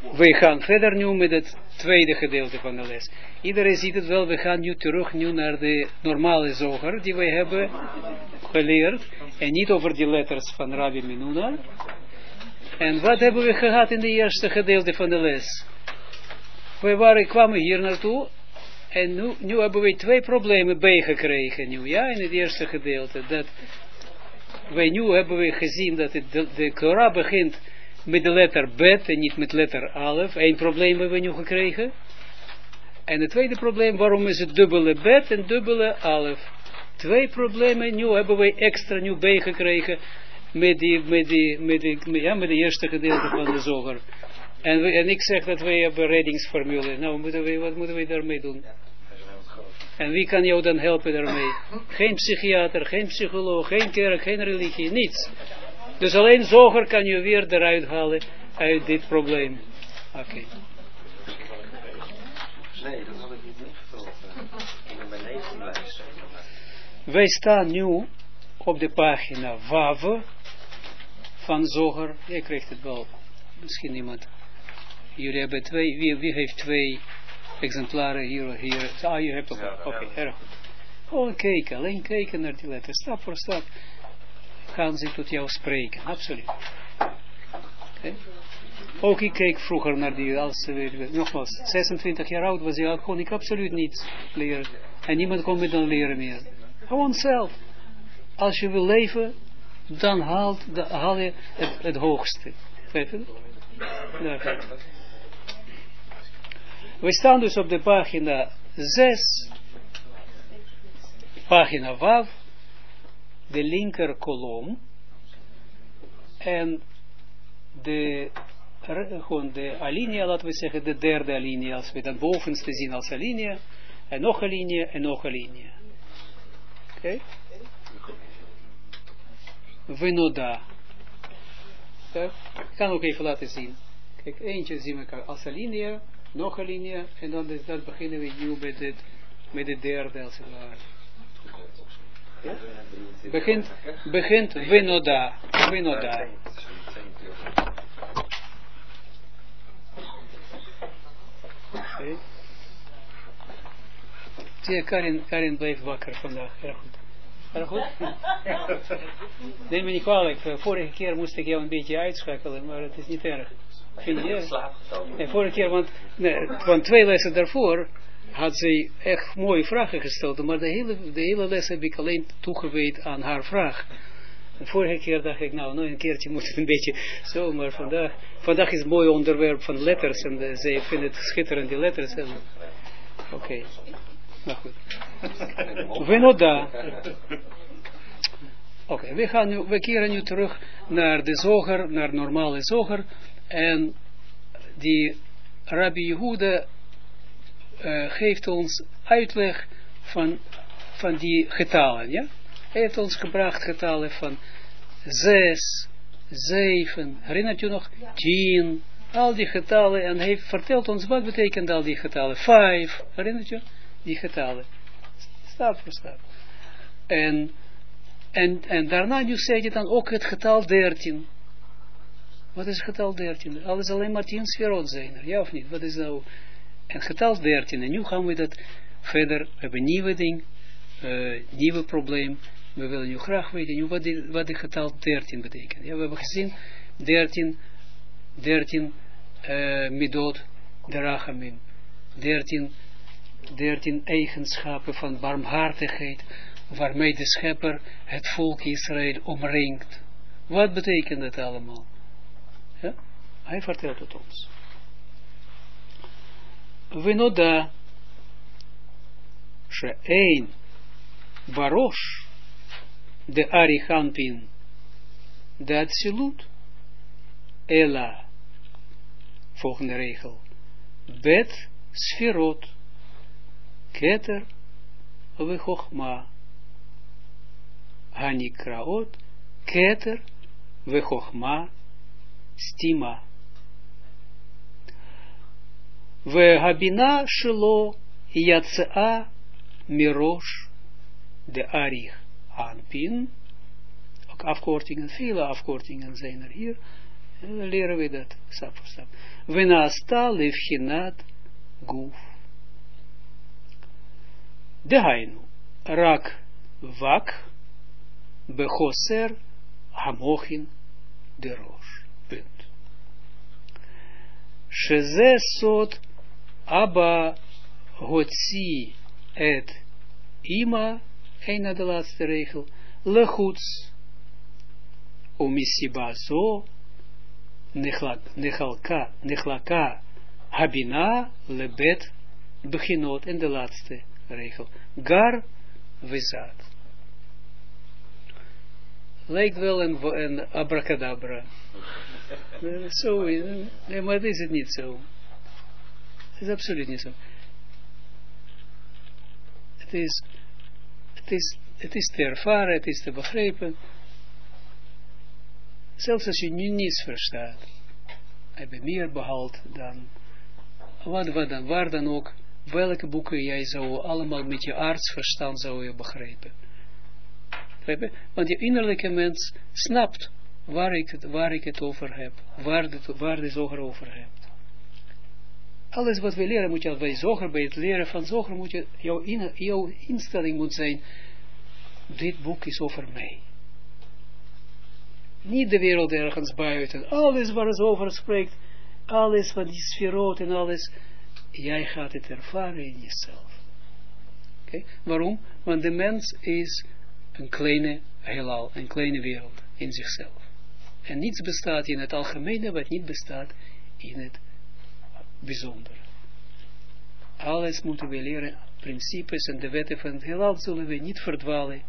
We gaan verder nu met het tweede gedeelte van de les. Iedereen ziet het wel, we gaan nu terug naar de normale zoger die wij hebben geleerd. En niet over die letters van Rabbi Menuna. En wat hebben we gehad in de eerste gedeelte van de les? We kwamen hier naartoe. En nu hebben we 2 problemen bijgekregen nu, ja, in het eerste gedeelte. Dat nu hebben we gezien dat de Torah begint met de letter Bet en niet met letter Alef. 1 probleem hebben we nu gekregen. En het tweede probleem, waarom is het dubbele Bet en dubbele Alef? 2 problemen nu hebben we extra nu bijgekregen met de eerste gedeelte van de zoger. En ik zeg dat wij hebben reddingsformule. Nou, wat moeten we daarmee doen? En wie kan jou dan helpen daarmee? Geen psychiater, geen psycholoog, geen kerk, geen religie, niets. Dus alleen zoger kan je weer eruit halen uit dit probleem. Oké. Nee, dat had ik niet ingevuld. Ik ben bij 19 lijst. Wij staan nu op de pagina Wav van Zoger. Jij krijgt het wel. Misschien iemand. Jullie hebben 2. Wie heeft 2 exemplaren hier? Ah, je hebt ook. Oké, erg goed. Gewoon kijken, alleen kijken naar die letters. Stap voor stap gaan ze tot jou spreken. Absoluut. Okay. Ook ik keek vroeger naar die, nogmaals, 26 jaar oud was ik, kon ik absoluut niets leren. En niemand kon me dan leren meer. Gewoon zelf. Als je wil leven, dan haal je het hoogste. We staan dus op de pagina 6, pagina Wav, de linker kolom, en gewoon de alinea, laten we zeggen, de derde alinea, als we dat bovenste zien als alinea, en nog een alinea, en nog een alinea. Oké? Venoda. Ik kan ook even laten zien. Kijk, eentje zien we als alinea, nog een alinea, en dan beginnen we nu met de derde, als het ware. Ja? Begint Venoda. Venoda. Okay. Zie je, Karin blijft wakker vandaag. Erg goed. Erg goed? Neem me niet kwalijk. Vorige keer moest ik jou een beetje uitschakelen, maar het is niet erg. Vind je? Nee, vorige keer, want 2 lessen daarvoor had ze echt mooie vragen gesteld, maar de hele les heb ik alleen toegewijd aan haar vraag. De vorige keer dacht ik, nou een keertje moet het een beetje zo, maar vandaag is het mooi onderwerp van letters, en ze vinden het schitterend, die letters. Oké. Nou goed. Venoda. Oké, we keren nu terug naar de zoger, naar normale zoger, en die Rabbi Yehuda geeft ons uitleg van die getallen, ja? Hij heeft ons gebracht getallen van 6, 7, herinnert u nog? 10, al die getallen, en hij vertelt ons wat betekent al die getallen. 5, herinnert u? Die getallen. Stap voor stap. En daarna nu zeg je dan ook het getal 13. Wat is het getal 13? Alles alleen maar 10 sferot zijn er, ja of niet? Wat is nou... En getal 13, en nu gaan we dat verder, we hebben een nieuwe ding, nieuwe probleem, we willen nu graag weten nu wat de getal 13 betekent. Ja, we hebben gezien, 13 midot, de rachamim, 13 eigenschappen van barmhartigheid, waarmee de schepper het volk Israël omringt. Wat betekent dat allemaal? Ja? Hij vertelt het ons. Venoda she'ein barosh de arichanpin de atsilut ela, volgende regel, bet sferot keter vechochma hanikraot keter vechochma stima. Vehabina shelo yatsa mirosh de arich anpin. Ook afkortingen, vele afkortingen zijn er hier. Dan leren we dat, stap voor stap. Venasta levchinat guf. Dehainu, rak vak, bechoser hamochin de rosh. Punt. Sheze sot abba hotzi et ima, een na de laatste regel, lechuts, umisiba zo, nechalka habina lebet beginot, en de laatste regel, gar vizat. Lijkt wel een abracadabra. Zo, nee, maar het is het niet zo. Het is absoluut niet zo. Het is te ervaren, het is te begrijpen. Zelfs als je nu niets verstaat, heb je meer behaald dan, waar dan ook, welke boeken jij zou allemaal met je artsverstand zou je begrijpen. Want je innerlijke mens snapt waar ik het over heb, waar de zoger over hebt. Alles wat we leren, moet je bij zoger, bij het leren van zoger, moet je, jouw instelling moet zijn, dit boek is over mij. Niet de wereld ergens buiten, alles waar het over spreekt, alles wat die sferot en alles, jij gaat het ervaren in jezelf. Okay? Waarom? Want de mens is een kleine heelal, een kleine wereld in zichzelf. En niets bestaat in het algemene wat niet bestaat in het bijzondere. Alles moeten we leren, principes en de wetten van het heelal zullen we niet verdwalen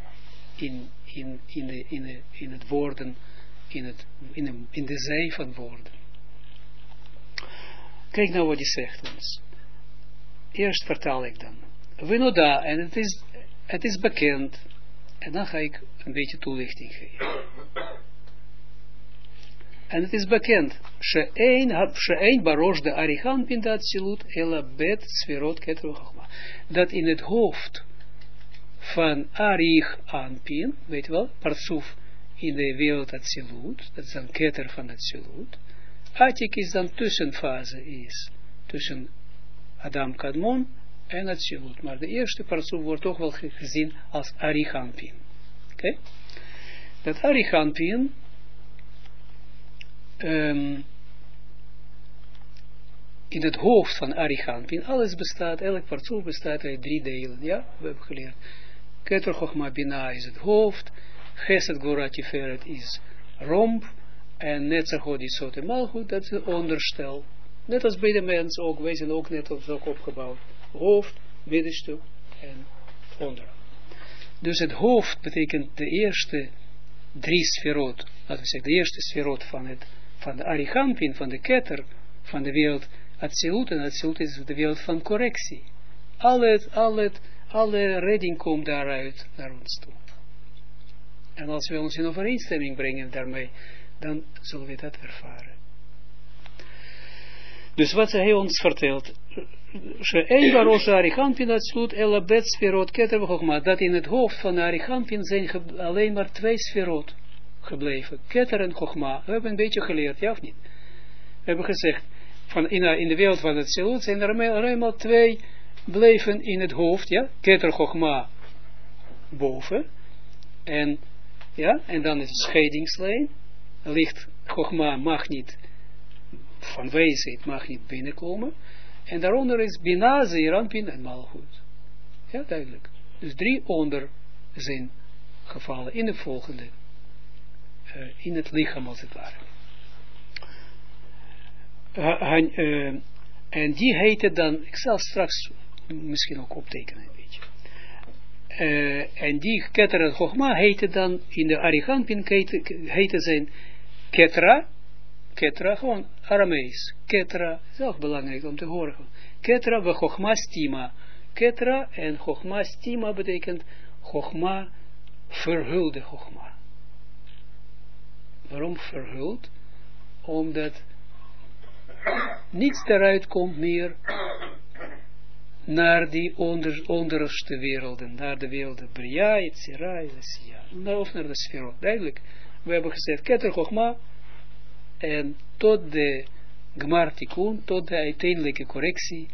in het woorden, in de zee van woorden. Kijk nou wat hij zegt ons. Eerst vertaal ik dan. Venoda, en het is bekend. En dan ga ik een beetje toelichting geven. En het is bekend. She'ein barosh de arichan pindat silut ela bet sferot keter chachma. Dat in het hoofd van arich anpin, weet je wel, partsuf in de wereld Atsilut, dat is dan keter van Atsilut. Atik is dan tussenfase is, tussen Adam Kadmon en Atsilut. Maar de eerste partsuf wordt toch wel gezien als Arichanpin. Oké? Dat Arichanpin in het hoofd van Arichanpin, alles bestaat, elk partsuf bestaat uit 3 delen. Ja, we hebben geleerd. Keter Chochma Bina is het hoofd, Chesed Gvura Tiferet is romp, en Netzach Hod Yesod en Malchut, dat is een onderstel. Net als bij de mens ook, wij zijn ook net als ook opgebouwd. Hoofd, middenstuk en onderaan. Dus het hoofd betekent de eerste 3 sferot, laten we zeggen, de eerste sferot van de Arichanpin, van de ketter, van de wereld Atsilut, en Atsilut is de wereld van correctie. Alle redding komt daaruit naar ons toe. En als we ons in overeenstemming brengen daarmee, dan zullen we dat ervaren. Dus wat hij ons vertelt, dat in het hoofd van de Arichanpin zijn alleen maar 2 sferot gebleven. Keter en Chochma. We hebben een beetje geleerd, ja of niet? We hebben gezegd, in de wereld van het Zilut zijn er alleen maar 2 bleven in het hoofd, ja? Keter Chochma boven. En dan is het scheidingslijn. Licht Chochma mag niet van wijsheid mag niet binnenkomen. En daaronder is Bina, Zeir Anpin en Malchut. Ja, duidelijk. Dus 3 onder zijn gevallen in de volgende, in het lichaam als het ware. En die heette dan, ik zal straks misschien ook optekenen een beetje. En die Keter en Chochma heette dan, in de Arichanpin heette zijn Ketra, gewoon Aramees. Ketra, is ook belangrijk om te horen. Ketra we Chochma Stima. Ketra en Chochma Stima betekent Chochma, verhulde Chochma. Waarom verhuld? Omdat niets eruit komt meer naar die onderste werelden, naar de werelden Bria, Yetzira, Yesia, of naar de sferot. Duidelijk, we hebben gezegd Keter Chochma en tot de Gmar Tikkun, tot de uiteindelijke correctie,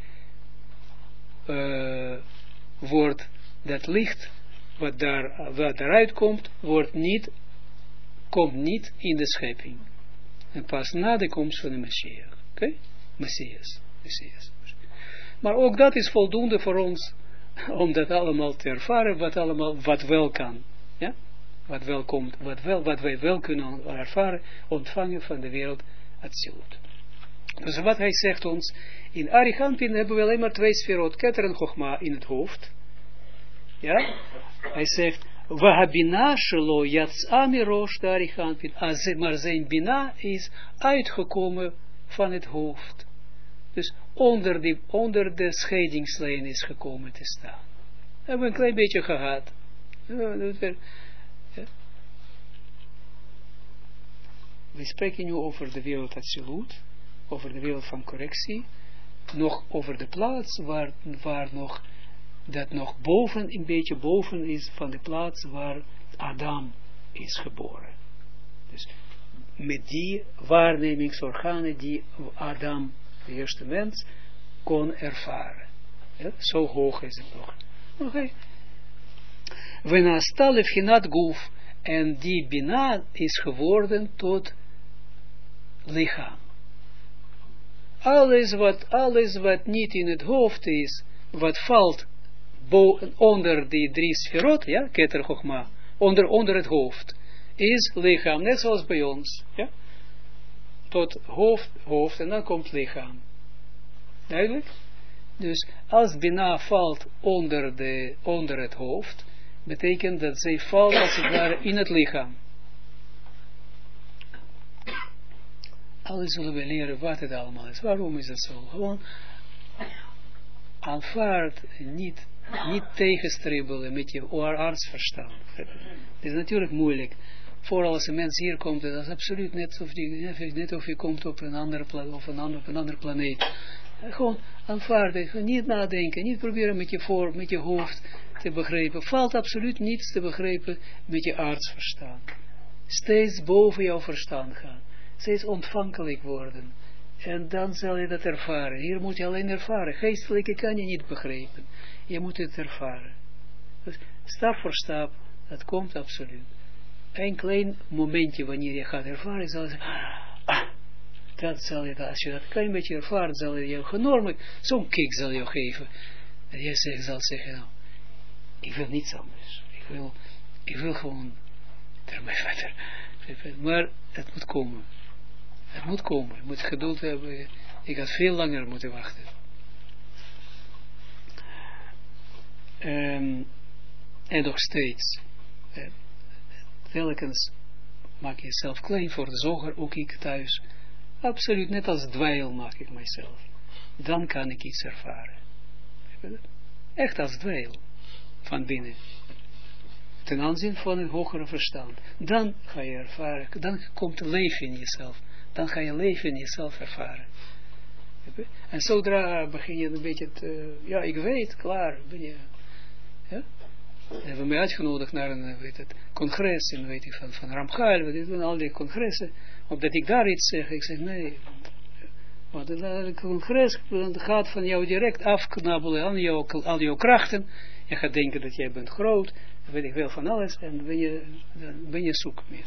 wordt dat licht, wat daaruit komt, komt niet in de schepping. En pas na de komst van de Messias. Oké? Messias. Maar ook dat is voldoende voor ons, om dat allemaal te ervaren, wat wel kan. Ja? Wat wel komt, wat wij wel kunnen ervaren, ontvangen van de wereld Atsilut. Dus wat hij zegt ons, in Arichampin hebben we alleen maar 2 sferot, Keter en Chochma in het hoofd. Ja? Hij zegt, Wahabina shelo yatsa mirosh de Arichampin, maar zijn bina is uitgekomen van het hoofd. Dus onder de scheidingslijn is gekomen te staan. We hebben een klein beetje gehad. We spreken nu over de wereld Atsilut, over de wereld van correctie, nog over de plaats waar nog, dat nog boven, een beetje boven is van de plaats waar Adam is geboren. Dus met die waarnemingsorganen die Adam, de eerste mens, kon ervaren. Ja, zo hoog is het nog. Oké. Venasta lefhinat guf, en die bina is geworden tot lichaam. Alles wat niet in het hoofd is, wat valt onder die 3 sferot, ja, Keter Chochma, onder het hoofd, is lichaam, net zoals bij ons, ja, tot hoofd en dan komt lichaam. Duidelijk? Dus als Bina valt onder het hoofd, betekent dat zij valt als het ware in het lichaam. Alles zullen we leren wat het allemaal is. Waarom is dat zo? Gewoon aanvaard, niet tegenstribbelen met je artsverstand. Het is natuurlijk moeilijk. Vooral als een mens hier komt, dat is absoluut net of je komt op een andere planeet. Gewoon aanvaarden, niet nadenken, niet proberen met je hoofd te begrijpen. Valt absoluut niets te begrijpen met je artsverstand. Steeds boven jouw verstand gaan. Steeds ontvankelijk worden. En dan zal je dat ervaren. Hier moet je alleen ervaren. Geestelijke kan je niet begrijpen. Je moet het ervaren. Dus stap voor stap, dat komt absoluut. Een klein momentje wanneer je gaat ervaren, zal je zeggen, dat zal je, als je dat klein beetje ervaart, zal je jou enorm, zo'n kick zal je geven. En je zal zeggen, nou, ik wil niets anders. Ik wil gewoon ermee verder. Maar het moet komen. Het moet komen. Je moet geduld hebben. Ik had veel langer moeten wachten. En nog steeds. Telkens maak je jezelf klein voor de zoger, ook ik thuis. Absoluut, net als dweil maak ik mijzelf. Dan kan ik iets ervaren. Echt als dweil. Van binnen. Ten aanzien van een hogere verstand. Dan ga je ervaren. Dan komt leven in jezelf. Dan ga je leven in jezelf ervaren. En zodra begin je een beetje te, ja, ik weet, klaar, ben je, ja? Hebben mij uitgenodigd naar een congres van Ramchal, al die congressen, omdat ik daar iets zeg. Ik zeg nee, want het congres gaat van jou direct afknabbelen al jouw krachten. Je gaat denken dat jij bent groot, weet ik wel van alles, en dan ben je zoek meer.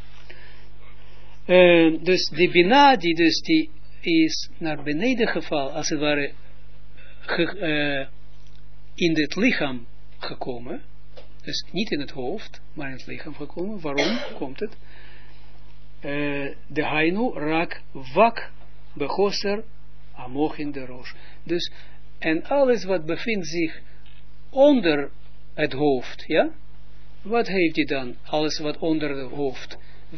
Dus die Bina, die is naar beneden gevallen, als het ware, in het lichaam gekomen. Dus niet in het hoofd, maar in het lichaam gekomen. Waarom komt het? De Hainu rak wak begoser amoch in de roos. Dus, en alles wat bevindt zich onder het hoofd, ja? Wat heeft hij dan? Alles wat onder het hoofd.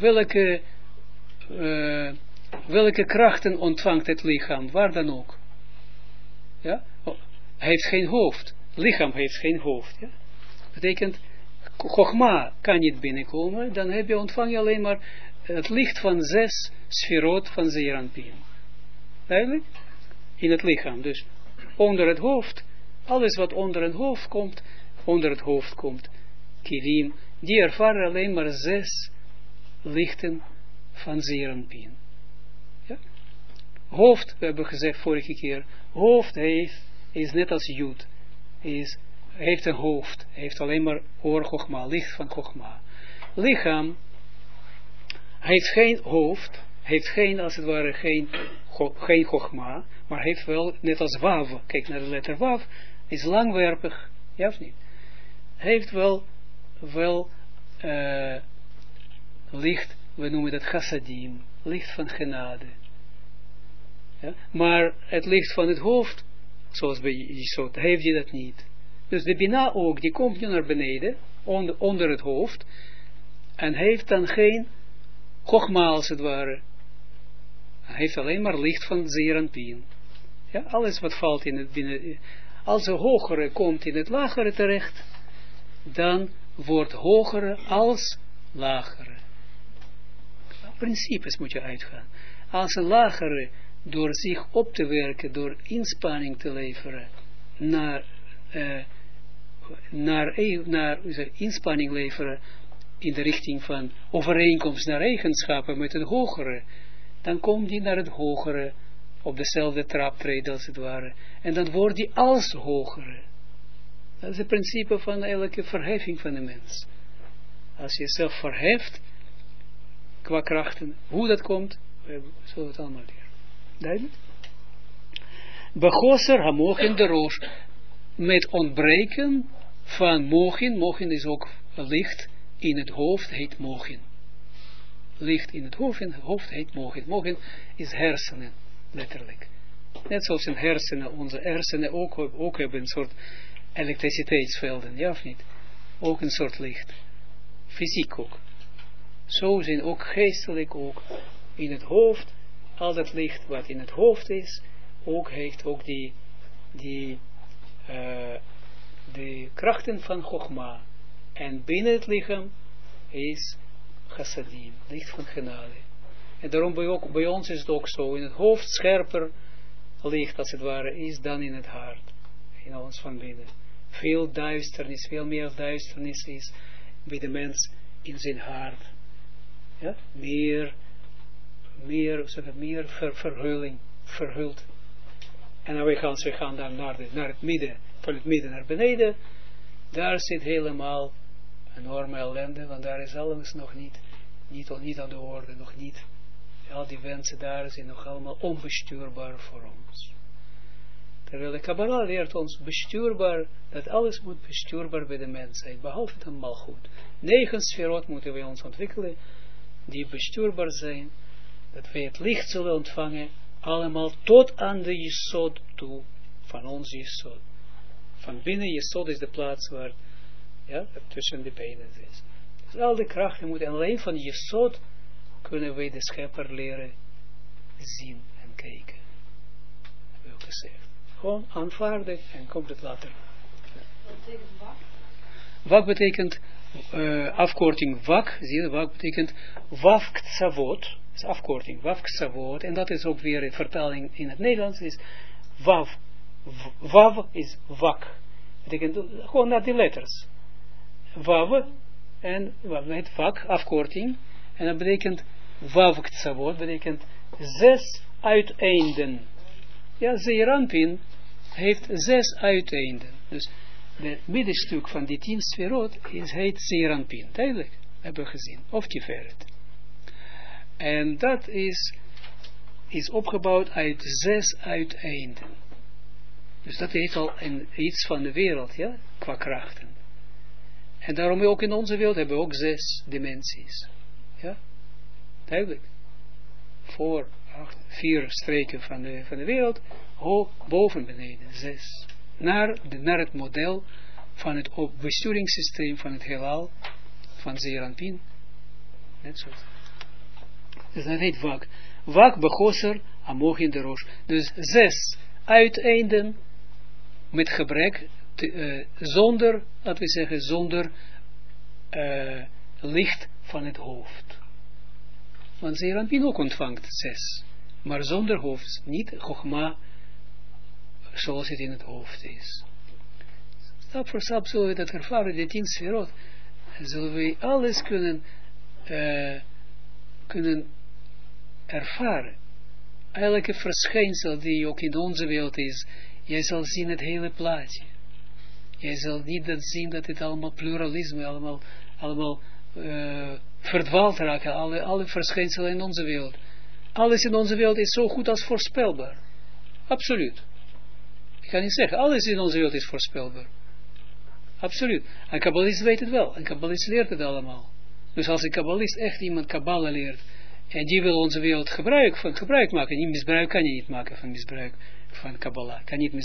Welke krachten ontvangt het lichaam? Waar dan ook. Ja? Hij heeft geen hoofd. Lichaam heeft geen hoofd. Ja? Betekent, Chochma kan niet binnenkomen, dan ontvang je alleen maar het licht van 6 sferot van Zeeranpien. Duidelijk? In het lichaam. Dus onder het hoofd, alles wat onder het hoofd komt, Kilim, die ervaren alleen maar 6 lichten van Zeeranpien. hoofd, we hebben gezegd vorige keer, hoofd is net als Jud, heeft een hoofd, heeft alleen maar oor Chogma, licht van Chogma. Lichaam heeft geen hoofd, heeft geen, als het ware, geen Chogma, maar heeft wel, net als Wav, kijk naar de letter Wav, is langwerpig, ja of niet? Heeft wel licht, we noemen dat chassadim, licht van genade. Ja? Maar het licht van het hoofd, zoals bij Jesod, heeft hij dat niet. Dus de Bina ook, die komt nu naar beneden, onder het hoofd, en heeft dan geen Chogma als het ware. Hij heeft alleen maar licht van Zeer Anpin. Ja, alles wat valt in het binnen. Als een hogere komt in het lagere terecht, dan wordt hogere als lagere. Principes moet je uitgaan. Als een lagere door zich op te werken, door inspanning te leveren, naar inspanning leveren in de richting van overeenkomst naar eigenschappen met het hogere, dan komt die naar het hogere, op dezelfde traptreden als het ware, en dan wordt die als hogere. Dat is het principe van elke verheffing van de mens. Als je jezelf verheft, qua krachten, hoe dat komt, zullen we het allemaal leren. Duidelijk? Begoser hamochin de roos, met ontbreken van mochin is ook licht in het hoofd, heet mochin. Licht in het hoofd heet mochin. Mochin is hersenen, letterlijk. Net zoals in hersenen, onze hersenen ook hebben een soort elektriciteitsvelden, ja of niet? Ook een soort licht. Fysiek ook. Zo zijn ook geestelijk ook in het hoofd, al dat licht wat in het hoofd is, ook heeft ook die krachten van Chogma. En binnen het lichaam is chassadim, licht van genade. En daarom bij ons is het ook zo, in het hoofd scherper licht als het ware is dan in het hart, in ons van binnen. Veel duisternis, veel meer duisternis is bij de mens in zijn hart. Ja? Meer verhulling, verhuld. En dan we gaan dan naar het midden, van het midden naar beneden. Daar zit helemaal enorme ellende, want daar is alles nog niet aan de orde, nog niet. Al die wensen daar zijn nog allemaal onbestuurbaar voor ons. Terwijl de Kabbalah leert ons bestuurbaar, dat alles moet bestuurbaar bij de mens zijn, behalve dan malgoed. 9 sferot moeten we ons ontwikkelen, die bestuurbaar zijn, dat wij het licht zullen ontvangen, allemaal tot aan de Jesod toe, van ons Jesod. Van binnen Jesod is de plaats waar, ja, tussen de benen is. Dus al die krachten moeten, alleen van Jesod kunnen wij de Schepper leren zien en kijken. Dat heb ik ook gezegd. Gewoon aanvaarden en komt het later. Wat betekent wak? Wak betekent afkorting wak, zie je, wak betekent waf ktsavot, is afkorting, waf ktsavot, en dat is ook weer een vertaling in het Nederlands, is wav, wav is wak, betekent gewoon naar die letters, wav, en met wak, afkorting, en dat betekent wav ktsavot, betekent 6 uiteinden. Ja, Zeer Anpin heeft 6 uiteinden, dus het middenstuk van die 10 sferot heet Zeer Anpin. Duidelijk, hebben we gezien. Of Tiferet. En dat is opgebouwd uit 6 uiteinden. Dus dat heeft al iets van de wereld, ja, qua krachten. En daarom ook in onze wereld hebben we ook 6 dimensies. Ja, duidelijk. Voor 4 streken van de wereld, hoog, boven, beneden, 6. Naar het model van het besturingssysteem van het heelal, van Zeer Anpin. Net zo. Dus dat heet wak. Wak begoser, amochin de roos. Dus 6 uiteinden met gebrek, zonder, laten we zeggen, zonder licht van het hoofd. Want Zeer Anpin ook ontvangt 6. Maar zonder hoofd, niet Chogma, zoals het in het hoofd is. Stap voor stap zullen we dat ervaren, de 10 sferot, zullen we alles kunnen ervaren. elke verschijnsel die ook in onze wereld is, jij zal zien het hele plaatje. Jij zal niet dat zien dat het allemaal pluralisme, allemaal verdwaald raken, alle verschijnselen in onze wereld. Alles in onze wereld is zo goed als voorspelbaar. Absoluut. Ik kan niet zeggen, alles in onze wereld is voorspelbaar. Absoluut. Een kabbalist weet het wel. Een kabbalist leert het allemaal. Dus als een kabbalist echt iemand kabbala leert, en die wil onze wereld gebruik maken. Niet misbruik kan je niet maken van misbruik van kabbala. Kan niet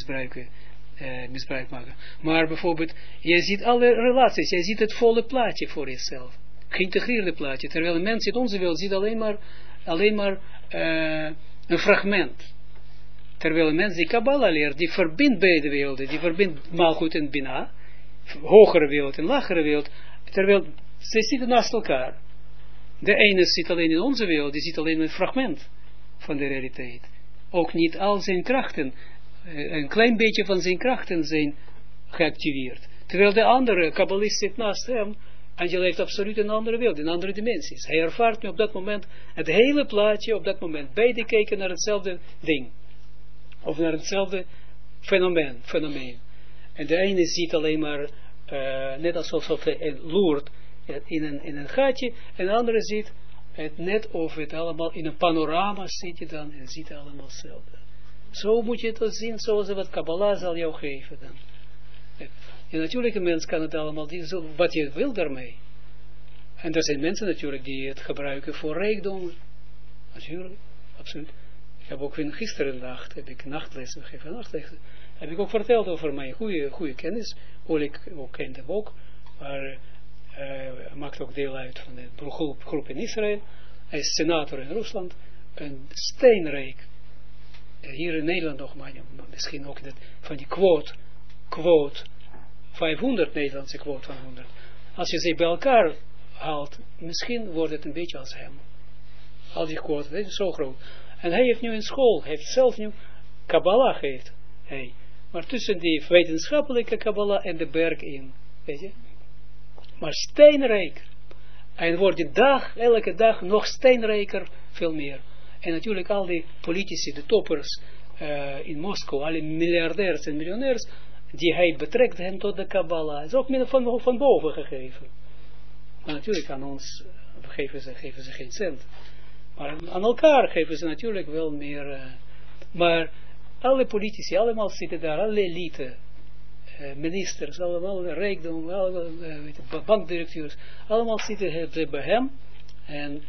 misbruik maken. Maar bijvoorbeeld, je ziet alle relaties. Je ziet het volle plaatje voor jezelf. Geïntegreerde plaatje. Terwijl een mens in onze wereld ziet alleen maar een fragment. Terwijl een mens die kabbala leert, die verbindt beide werelden. Die verbindt Malchut en Bina. Hogere wereld en lagere wereld. Terwijl ze zitten naast elkaar. De ene zit alleen in onze wereld, die ziet alleen een fragment van de realiteit. Ook niet al zijn krachten, een klein beetje van zijn krachten zijn geactiveerd. Terwijl de andere kabbalist zit naast hem, en die leeft absoluut in een andere wereld, in andere dimensies. Hij ervaart nu op dat moment het hele plaatje, op dat moment. Beide kijken naar hetzelfde ding. Of naar hetzelfde fenomeen. En de ene ziet alleen maar, net alsof hij loert, in een gaatje, en de andere ziet het net of het allemaal in een panorama zit je dan en ziet allemaal hetzelfde. Zo moet je het zien, zoals wat Kabbalah zal jou geven dan. En natuurlijk een mens kan het allemaal, wat je wil daarmee. En er zijn mensen natuurlijk die het gebruiken voor rijkdom. Natuurlijk, absoluut. Ik heb ook gisteren nacht, heb ik nachtlessen gegeven, heb ik ook verteld over mijn goede kennis. Oleg ook kent hem ook, maar hij maakt ook deel uit van de groep in Israël. Hij is senator in Rusland. Een steenrijk. Hier in Nederland nog maar, misschien ook van die quote 500 Nederlandse quote van 100. Als je ze bij elkaar haalt, misschien wordt het een beetje als hem. Al die quotes, dat is zo groot. En hij heeft nu in school, heeft zelf nu Kabbalah geeft. Hey. Maar tussen die wetenschappelijke Kabbalah en de berg in. Weet je? Maar steenrijker. En wordt die elke dag nog steenrijker, veel meer. En natuurlijk al die politici, de toppers in Moskou, alle miljardairs en miljonairs, die hij betrekt hen tot de Kabbalah. Is ook min van boven gegeven. Maar natuurlijk aan ons geven ze geen cent. Maar aan elkaar geven ze natuurlijk wel meer. Maar alle politici, allemaal zitten daar, alle elite, ministers, allemaal rijkdom, allemaal bankdirecteurs, allemaal zitten bij hem en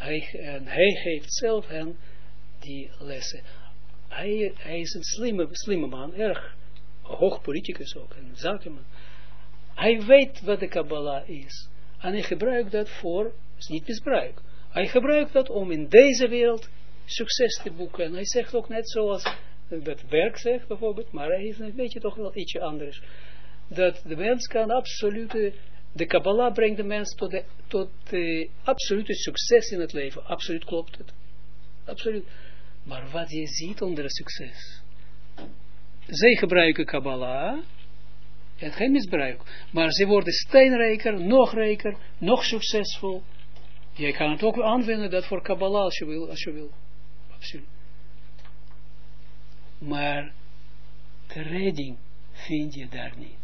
hij geeft zelf hen die lessen. Hij is een slimme man, erg hoog politicus ook, een zakenman. Hij weet wat de Kabbalah is en hij gebruikt dat voor, is niet misbruik. Hij gebruikt dat om in deze wereld succes te boeken. En hij zegt ook net zoals dat werk zegt bijvoorbeeld, maar hij is een beetje toch wel ietsje anders. Dat de mens kan de Kabbalah brengt de mens tot de absolute succes in het leven. Absoluut klopt het. Absoluut. Maar wat je ziet onder het succes. Zij gebruiken Kabbalah. En geen misbruik. Maar ze worden steenrijker, nog succesvol. Je kan het ook aanwenden dat voor Kabbalah als je wil. Absoluut. Maar de redding vind je daar niet.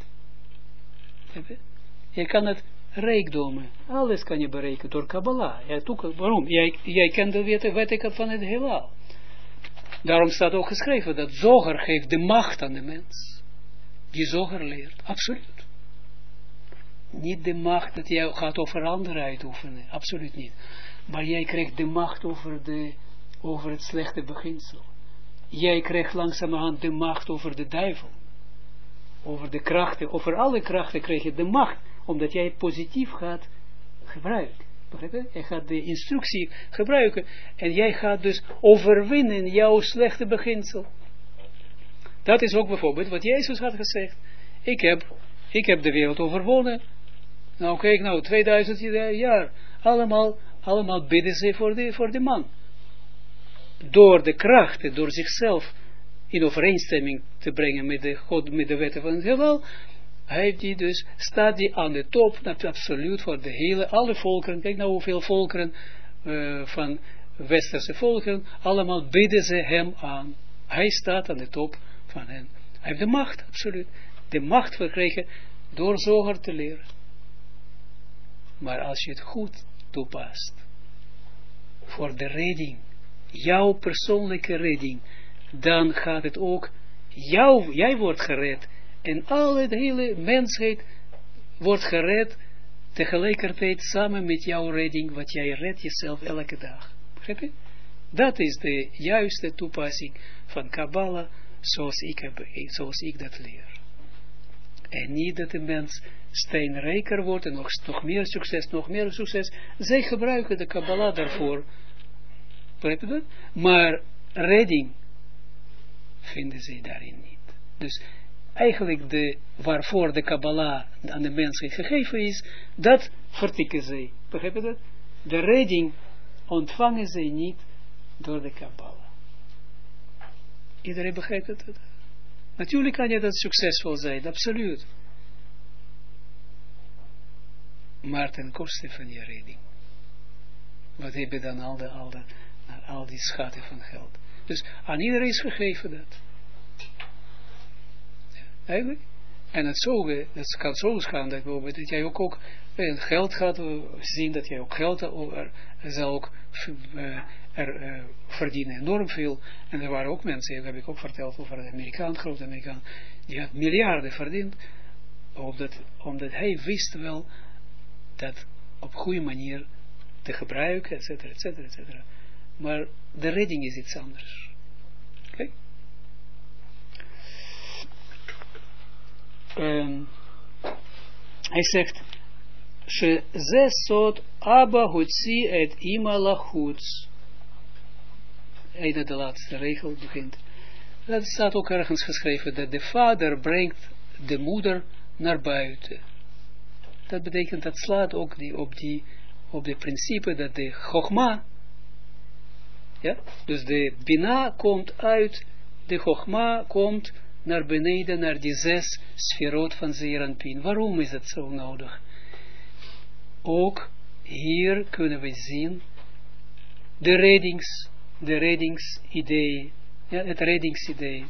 Je kan het rijkdommen. Alles kan je bereiken door Kabbalah. Waarom? Jij kent de wet van het heelal. Daarom staat ook geschreven dat Zoger geeft de macht aan de mens. Die Zoger leert. Absoluut. Niet de macht dat jij gaat over anderen uitoefenen. Absoluut niet. Maar jij krijgt de macht over het slechte beginsel. Jij krijgt langzamerhand de macht over de duivel. Over de krachten, over alle krachten krijg je de macht. Omdat jij positief gaat gebruiken. Begrijp je? Je gaat de instructie gebruiken. En jij gaat dus overwinnen jouw slechte beginsel. Dat is ook bijvoorbeeld wat Jezus had gezegd. Ik heb de wereld overwonnen. Nou kijk 2000 jaar. Allemaal bidden ze voor de man. Door de krachten, door zichzelf in overeenstemming te brengen met de wetten van het heelal, staat die aan de top, absoluut voor alle volkeren. Kijk nou hoeveel volkeren westerse volken, allemaal bidden ze hem aan. Hij staat aan de top van hen. Hij heeft de macht, absoluut. De macht verkregen door Zohar te leren. Maar als je het goed toepast, voor de redding, jouw persoonlijke redding, dan gaat het ook, jij wordt gered, en de hele mensheid wordt gered, tegelijkertijd samen met jouw redding, wat jij redt jezelf elke dag. Begrijp je? Dat is de juiste toepassing van Kabbalah, zoals ik dat leer. En niet dat de mens steenrijker wordt en nog meer succes. Zij gebruiken de Kabbalah daarvoor. Begrijp je dat? Maar redding vinden ze daarin niet. Dus eigenlijk waarvoor de Kabbalah aan de mensheid gegeven is, dat vertikken zij. Begrijp je dat? De redding ontvangen zij niet door de Kabbalah. Iedereen begrijpt het? Natuurlijk kan je dat succesvol zijn, absoluut. Maar ten koste van je redding. Wat heb je dan al die schatten van geld? Dus aan iedereen is gegeven dat. Ja, eigenlijk. En het kan zo gaan dat bijvoorbeeld dat jij ook geld gaat zien, dat jij ook geld zal ook verdienen enorm veel. En er waren ook mensen, dat heb ik ook verteld over de grote Amerikaan, die had miljarden verdiend, omdat hij wist wel dat op goede manier te gebruiken, et cetera. Maar de redding is iets anders. Oké? Hij zegt, ze sot Abba hutzi et ima lachutz. De laatste regel begint. Dat staat ook ergens geschreven, dat de vader brengt de moeder naar buiten. Dat betekent, dat slaat ook op de principe dat de Chogma, ja, dus de Bina komt uit, de Chogma komt naar beneden, naar die 6 sferot van Zeir Anpin. Waarom is het zo nodig? Ook hier kunnen we zien de reddingsidee, ja, het reddingsidee,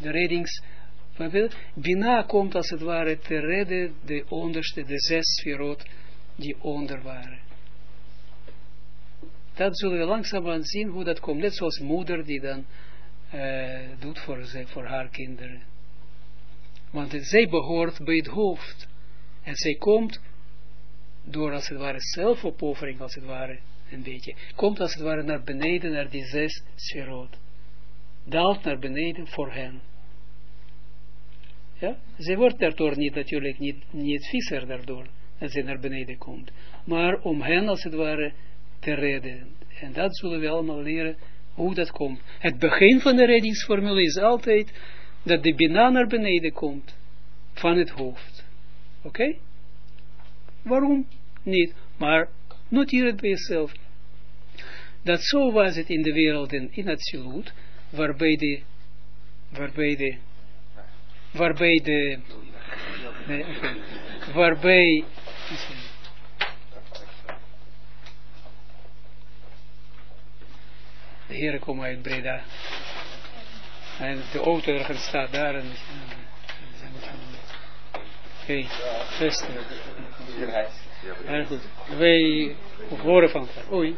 Bina komt als het ware te redden de onderste, de 6 sferot die onder waren. Dat zullen we langzaam zien hoe dat komt. Net zoals moeder die dan doet voor haar kinderen. Want zij behoort bij het hoofd. En zij komt door als het ware zelfopoffering, als het ware een beetje. Komt als het ware naar beneden, naar die 6 sferot. Daalt naar beneden voor hen. Ja? Zij wordt daardoor natuurlijk niet visser daardoor. Dat ze naar beneden komt. Maar om hen als het ware te redden. En dat zullen we allemaal leren hoe dat komt. Het begin van de reddingsformule is altijd dat de Bina naar beneden komt van het hoofd. Oké? Waarom niet? Maar noteer het bij jezelf. Dat zo was het in de wereld in Atsilut, waarbij de heren komen uit Breda. En de auto ergens staat daar. Oké, beste. Heel goed. Wij horen van elkaar. Oei.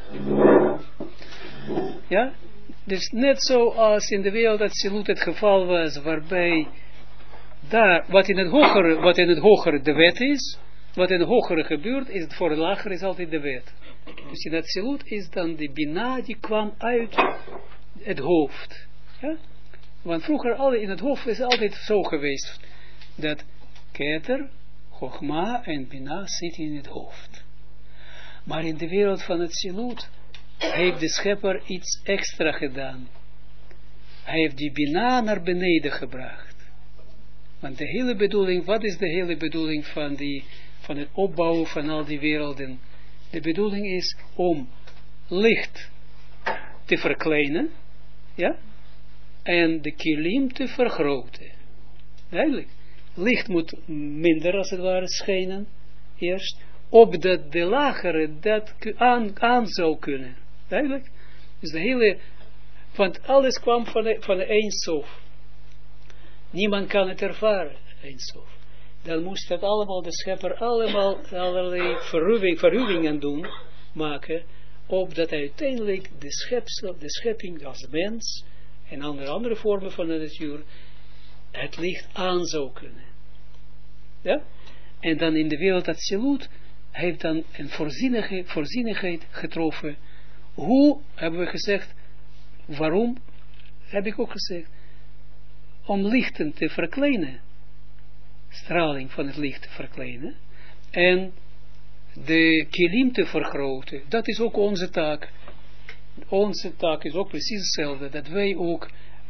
Ja? Dus net zoals in de wereld dat Silut het geval was, waarbij daar, wat in het hogere de wet is, wat in het hogere gebeurt, is het voor het lagere is altijd de wet. Dus in het Silut is dan de Bina, die kwam uit het hoofd. Ja? Want vroeger in het hoofd is het altijd zo geweest, dat Keter, Chogma en Bina zitten in het hoofd. Maar in de wereld van het Silut heeft de schepper iets extra gedaan. Hij heeft die Bina naar beneden gebracht. Want de hele bedoeling, wat is de hele bedoeling van het opbouwen van al die werelden? De bedoeling is om licht te verkleinen, ja, en de kilim te vergroten. Eigenlijk, licht moet minder als het ware schijnen, eerst, opdat de lagere dat aan zou kunnen. Duidelijk. Dus de hele, want alles kwam van de Ein Sof. Niemand kan het ervaren, Ein Sof. Dan moest het allemaal, de schepper, allerlei verruwingen doen, maken, opdat uiteindelijk de schepping als mens, en andere vormen van de natuur, het licht aan zou kunnen. Ja? En dan in de wereld Atsilut heeft dan een voorzienigheid getroffen. Hoe, hebben we gezegd, waarom, heb ik ook gezegd, om lichten te verkleinen, straling van het licht te verkleinen, en de kilim te vergroten. Dat is ook onze taak. Onze taak is ook precies hetzelfde, dat wij ook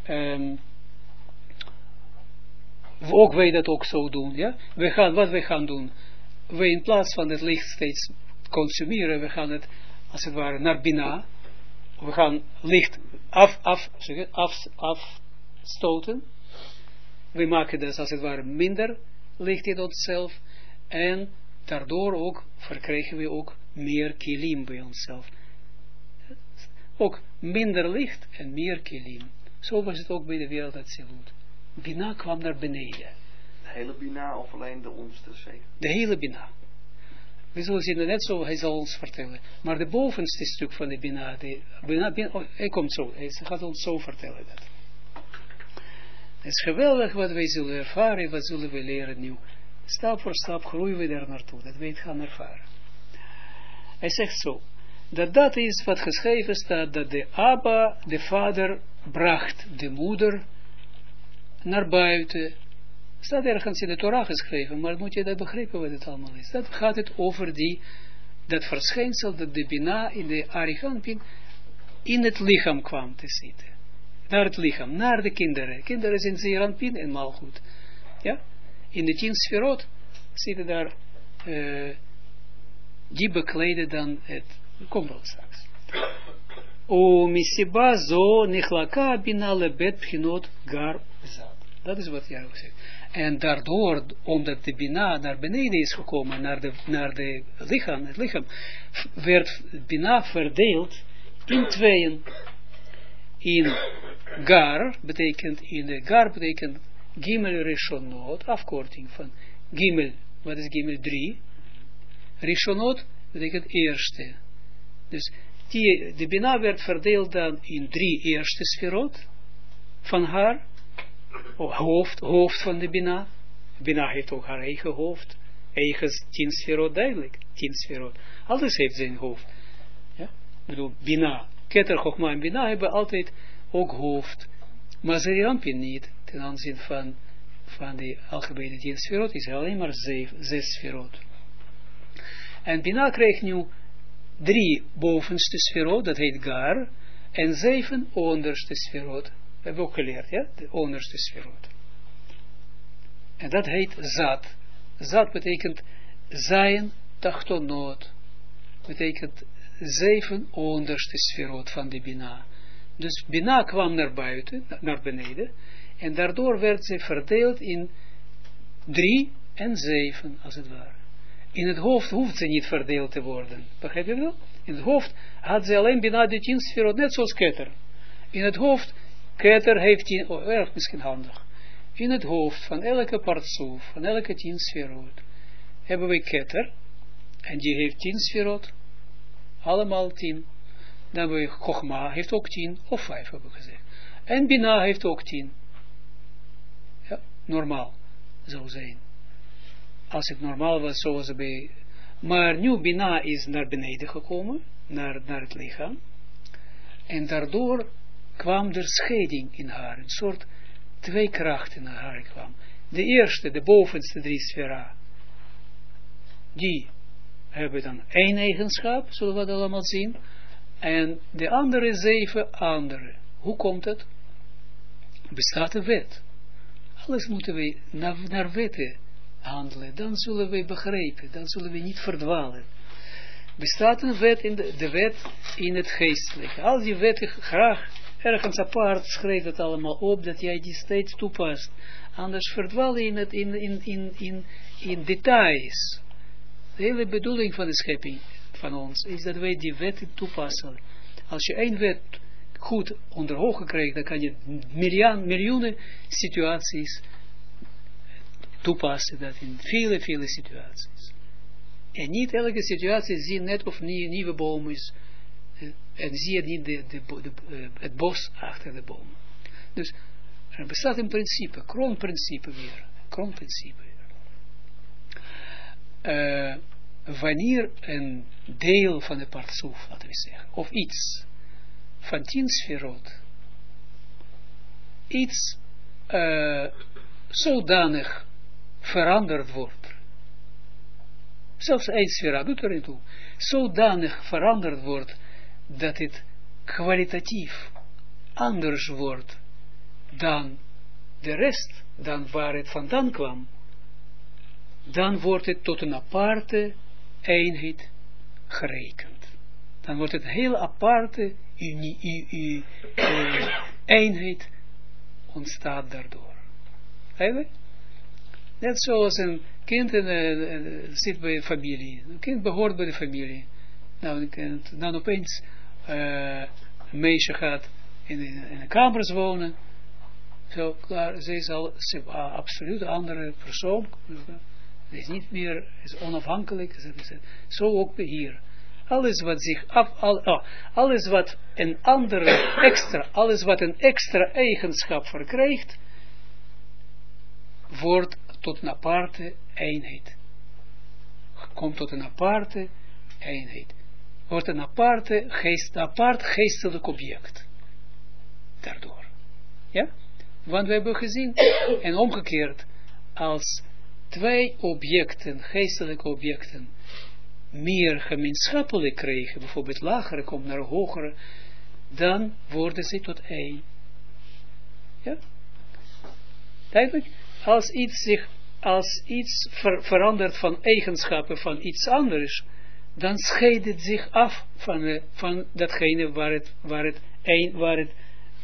wij dat ook zo doen, ja. Wat we gaan doen, we in plaats van het licht steeds consumeren, we gaan het, als het ware, naar Bina, we gaan licht afstoten, we maken dus, als het ware, minder licht in onszelf, en daardoor ook, verkrijgen we ook meer kilim bij onszelf. Ook minder licht en meer kilim. Zo was het ook bij de wereld Atsilut. Bina kwam naar beneden. De hele Bina of alleen de onderste 7? De hele Bina. We zullen zien net zo, hij zal ons vertellen. Maar de bovenste stuk van de Bina, hij komt zo, hij gaat ons zo vertellen dat. Het is geweldig wat wij zullen ervaren, wat zullen we leren nu. Stap voor stap groeien we daar naartoe, dat we het gaan ervaren. Hij zegt zo, dat is wat geschreven staat, dat de Abba, de vader, bracht de moeder naar buiten. Staat ergens in de Torah geschreven, maar moet je dat begrijpen wat het allemaal is. Dat gaat het over dat verschijnsel dat de Bina in de Ariganpin in het lichaam kwam te zitten. Naar het lichaam, naar de kinderen. Kinderen zijn Zeeranpin en Malchut. Ja? In de 10 sferot zitten daar, die bekleden dan het, komt wel straks. O misiba zo nichlaka Bina lebet pchinot gar zat. Dat is wat jij ook zegt. En daardoor, omdat de Bina naar beneden is gekomen, naar de lichaam, het lichaam, werd Bina verdeeld in tweeën. In Gar betekent Gimel Rishonot, afkorting van Gimel, wat is Gimel 3? Rishonot betekent eerste. Dus de Bina werd verdeeld dan in 3 eerste sferot van haar, hoofd van de Bina. Bina heeft ook haar eigen hoofd, eigen 10 sferot, duidelijk, 10 sferot. Alles heeft zijn hoofd. Ja? Ik bedoel, Bina, Keter, Chochma en Bina hebben altijd ook hoofd. Maar Zeeranpin niet, ten aanzien van de algemene 10 sferot, is alleen maar 6 sferot. En Bina krijgt nu 3 bovenste sferot, dat heet Gar, en 7 onderste sferot. We hebben ook geleerd, ja, de onderste sferot. En dat heet Zat. Zat betekent Zayin Tachtonot. Betekent 7 onderste sferot van de Bina. Dus Bina kwam naar buiten, naar beneden, en daardoor werd ze verdeeld in 3 en 7, als het ware. In het hoofd hoeft ze niet verdeeld te worden. Begrijp je wel? In het hoofd had ze alleen Bina de 10 sferot, net zoals Keter. In het hoofd, Keter heeft 10, erg misschien handig. In het hoofd van elke partsoef, van elke 10 sferot, hebben we Keter, en die heeft 10 sferot, allemaal 10. Dan hebben we Chochma, heeft ook 10, of 5 hebben we gezegd. En Bina heeft ook 10. Ja, normaal zou zijn. Als het normaal was, zoals het bij... Maar nu Bina is naar beneden gekomen, naar het lichaam. En daardoor kwam er scheiding in haar, een soort 2 krachten naar haar kwam. De eerste, de bovenste 3 sfera, die hebben dan 1 eigenschap, zullen we dat allemaal zien. En de andere 7 andere. Hoe komt het? Bestaat een wet. Alles moeten we naar wetten handelen. Dan zullen we begrijpen. Dan zullen we niet verdwalen. Bestaat een wet, de wet in het geestelijke. Als die wetten graag ergens apart schrijft het allemaal op, dat jij die steeds toepast. Anders verdwaal je in details. De hele bedoeling van de schepping van ons is dat wij die wetten toepassen. Als je 1 wet goed onder ogen krijgt, dan kan je miljoenen situaties toepassen, dat in vele situaties. En niet elke situatie zie je net of nieuwe boom is, en zie je niet het bos achter de boom. Dus er bestaat een principe, kroonprincipe weer. Wanneer een deel van de partsoef, laten we zeggen, of iets van 10 sferot, iets zodanig veranderd wordt, zelfs 1 sfera doet er niet toe, zodanig veranderd wordt, dat het kwalitatief anders wordt dan de rest, dan waar het vandaan kwam, dan wordt het tot een aparte eenheid gerekend. Dan wordt het een heel aparte eenheid ontstaat daardoor. Eigenlijk? Net zoals een kind zit bij een familie. Een kind behoort bij de familie. Nou, dan opeens een meisje gaat in een kamers wonen. Zo, klaar, ze is absoluut een andere persoon. Het is niet meer, is onafhankelijk. Zo ook hier. Alles wat een andere alles wat een extra eigenschap verkrijgt, wordt tot een aparte eenheid. Komt tot een aparte eenheid. Wordt een apart geestelijk object. Daardoor. Ja? Want we hebben gezien, en omgekeerd, als 2 objecten, geestelijke objecten, meer gemeenschappelijk krijgen, bijvoorbeeld lagere komt naar hogere, dan worden ze tot 1. Ja? Duidelijk? Als iets verandert van eigenschappen van iets anders, dan scheidt het zich af van datgene waar het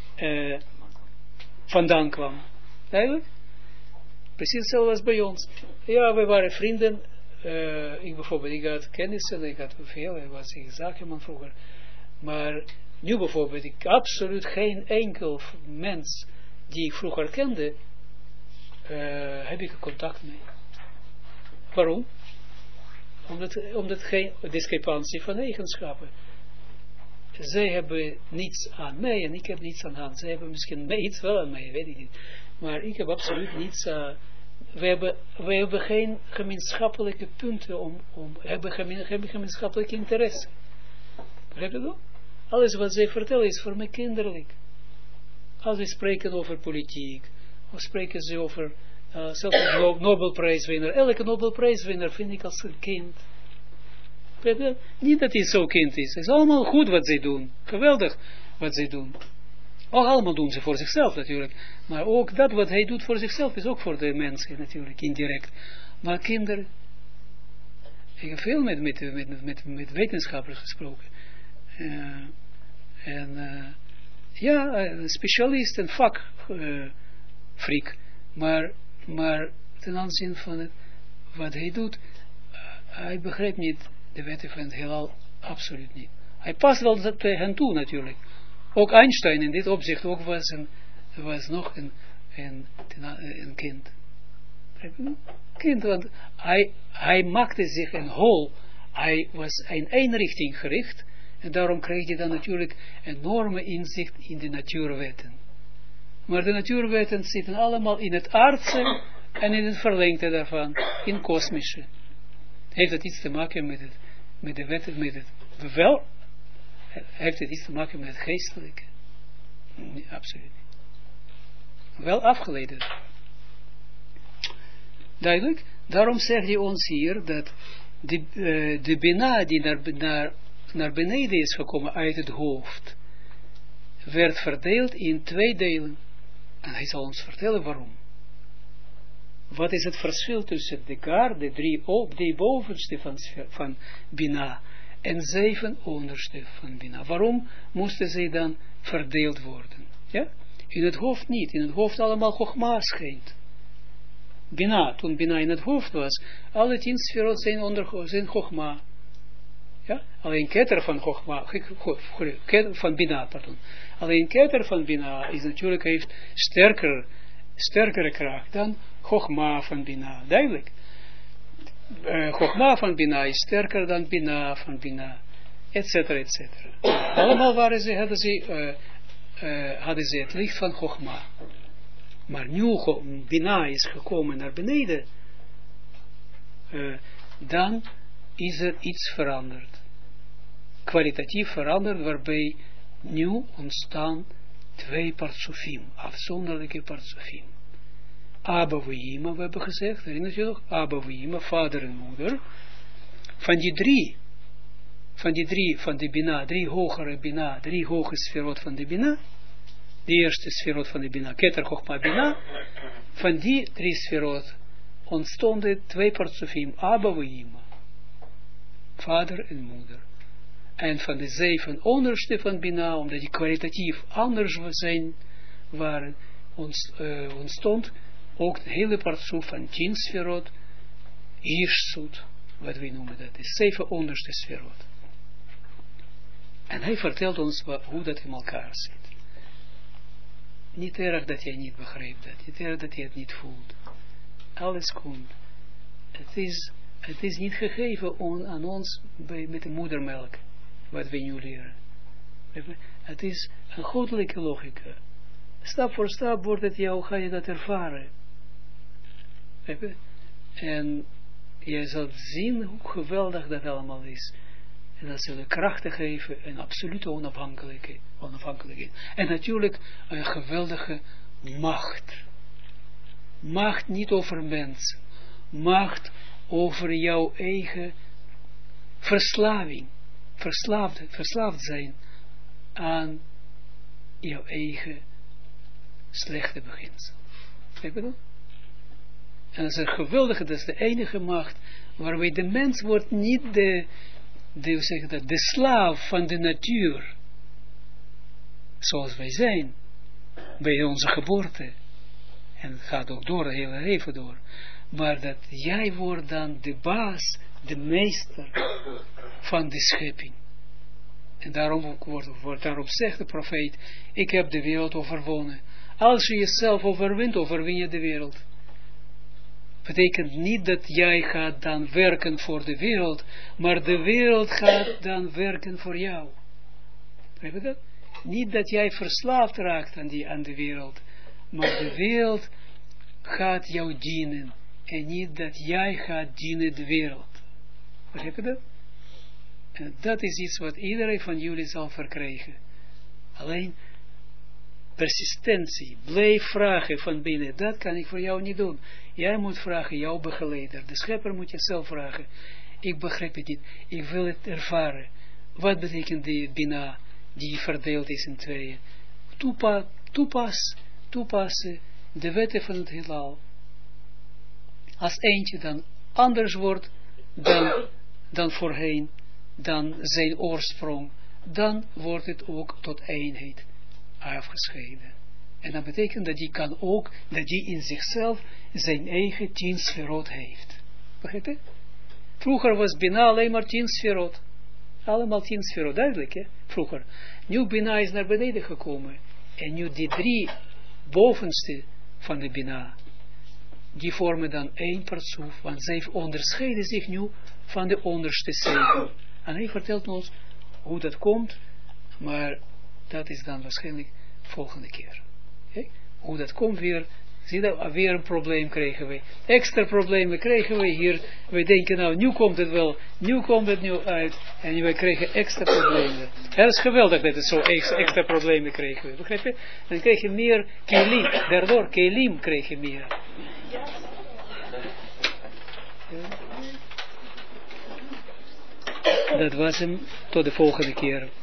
vandaan kwam. Duidelijk? Precies zoals bij ons. Ja, we waren vrienden. Ik had kennissen, ik had veel, ik was een zakenman vroeger. Maar nu bijvoorbeeld, ik absoluut geen enkel mens die ik vroeger kende, heb ik contact mee. Waarom? Omdat geen discrepantie van eigenschappen. Zij hebben niets aan mij en ik heb niets aan hen. Zij hebben misschien iets wel aan mij, weet ik niet. Maar ik heb absoluut niets aan. We hebben geen gemeenschappelijke punten hebben gemeenschappelijke interesse. Begrijp je dat? Alles wat zij vertellen is voor mij kinderlijk. Als we spreken over politiek, of spreken ze over zelfs een Nobelprijswinnaar. Elke Nobelprijswinnaar vind ik als een kind. Niet dat hij zo'n kind is. Het is allemaal goed wat zij doen. Geweldig wat zij doen. Ook allemaal doen ze voor zichzelf natuurlijk. Maar ook dat wat hij doet voor zichzelf is ook voor de mensen natuurlijk, indirect. Maar kinderen. Ik heb veel met wetenschappers gesproken. Een specialist, een vakfreak. Maar ten aanzien van wat hij doet, hij begrijpt niet de wetten van het heelal, absoluut niet. Hij past wel tegen toe natuurlijk. Ook Einstein in dit opzicht ook was nog een kind. Kind, want hij maakte zich een hol. Hij was in één richting gericht. En daarom kreeg je dan natuurlijk enorme inzicht in de natuurwetten. Maar de natuurwetten zitten allemaal in het aardse en in het verlengde daarvan, in het kosmische. Heeft het iets te maken met de wetten, heeft het iets te maken met het geestelijke? Nee, absoluut niet. Wel afgeleid. Duidelijk? Daarom zegt hij ons hier dat de Bina die naar beneden is gekomen uit het hoofd, werd verdeeld in 2 delen. En hij zal ons vertellen waarom. Wat is het verschil tussen de 3 bovenste van Bina en 7 onderste van Bina? Waarom moesten zij dan verdeeld worden? Ja? In het hoofd niet. In het hoofd allemaal Chogma schijnt. Bina, toen Bina in het hoofd was, alle 10 sferot zijn Chogma. Ja? Alleen Keter van Chogma, van Bina, pardon. Alleen Keter van Bina is natuurlijk, heeft sterkere kracht dan Chogma van Bina. Duidelijk. Chogma van Bina is sterker dan Bina van Bina. Etcetera, etcetera. Allemaal hadden ze het licht van Chogma. Maar nu Bina is gekomen naar beneden. Dan is er iets veranderd. Kwalitatief veranderd, waarbij nu ontstaan 2 partsofim, afzonderlijke partsofim. Abba V'Ima, we hebben gezegd, herinner je nog? Abba V'Ima, vader en moeder. Van die Bina, 3 hogere Bina, 3 hoge sferot van de Bina, de eerste sferot van de Bina, Keter, Chochma, Bina, van die 3 sferot ontstonden 2 partsofim, Abba V'Ima, vader en moeder. En van de 7 onderste van Bina, omdat die kwalitatief anders waren, ontstond ook de hele partsoef van 10 sferot, Jirsut, wat we noemen dat, is 7 onderste sferot. En hij vertelt ons hoe dat in elkaar zit. Niet erg dat jij niet begrijpt dat, niet erg dat je het niet voelt. Alles komt. Het is niet gegeven aan ons met de moedermelk, wat we nu leren. Het is een goddelijke logica. Stap voor stap wordt het jou, ga je dat ervaren. En je zult zien hoe geweldig dat allemaal is. En dat zullen krachten geven en absolute onafhankelijkheid. En natuurlijk een geweldige macht. Macht niet over mensen. Macht over jouw eigen verslaving. Verslaafd zijn aan jouw eigen slechte beginsel. Weet je dat? En dat is een geweldige, dat is de enige macht waarbij de mens wordt niet de slaaf van de natuur, zoals wij zijn, bij onze geboorte. En het gaat ook door, het hele leven door. Maar dat jij wordt dan de baas, de meester van de schepping. En daarom zegt de profeet, ik heb de wereld overwonnen. Als je jezelf overwint, overwin je de wereld. Betekent niet dat jij gaat dan werken voor de wereld, maar de wereld gaat dan werken voor jou. Weet je dat? Niet dat jij verslaafd raakt aan de wereld, maar de wereld gaat jou dienen. En niet dat jij gaat dienen de wereld. Begrijp je dat? En dat is iets wat iedereen van jullie zal verkrijgen. Alleen persistentie, blijf vragen van binnen, dat kan ik voor jou niet doen. Jij moet vragen, jouw begeleider, de schepper moet je zelf vragen. Ik begrijp het niet, ik wil het ervaren. Wat betekent die Bina, die verdeeld is in 2? Toepassen de wetten van het heelal. Als eentje dan anders wordt dan voorheen, dan zijn oorsprong, dan wordt het ook tot eenheid afgescheiden. En dat betekent dat die kan ook, dat die in zichzelf zijn eigen 10 sferot heeft. Begrijp je? Vroeger was Bina alleen maar 10 sferot. Allemaal 10 sferot, duidelijk hè? Vroeger. Nu Bina is naar beneden gekomen. En nu die 3 bovenste van de Bina, die vormen dan 1 partsoef, want zij onderscheiden zich nu van de onderste 7. En hij vertelt ons hoe dat komt, maar dat is dan waarschijnlijk volgende keer. Okay? Hoe dat komt weer, zie je, weer een probleem krijgen we. Extra problemen krijgen we hier. We denken nou, nu komt het wel, nu komt het nu uit. En we krijgen extra problemen. Het is geweldig dat het zo extra problemen krijgen we. Begrijp je? Dan krijg je meer kelim. Daardoor kelim krijg je meer. Dat was hem. Tot de volgende keer.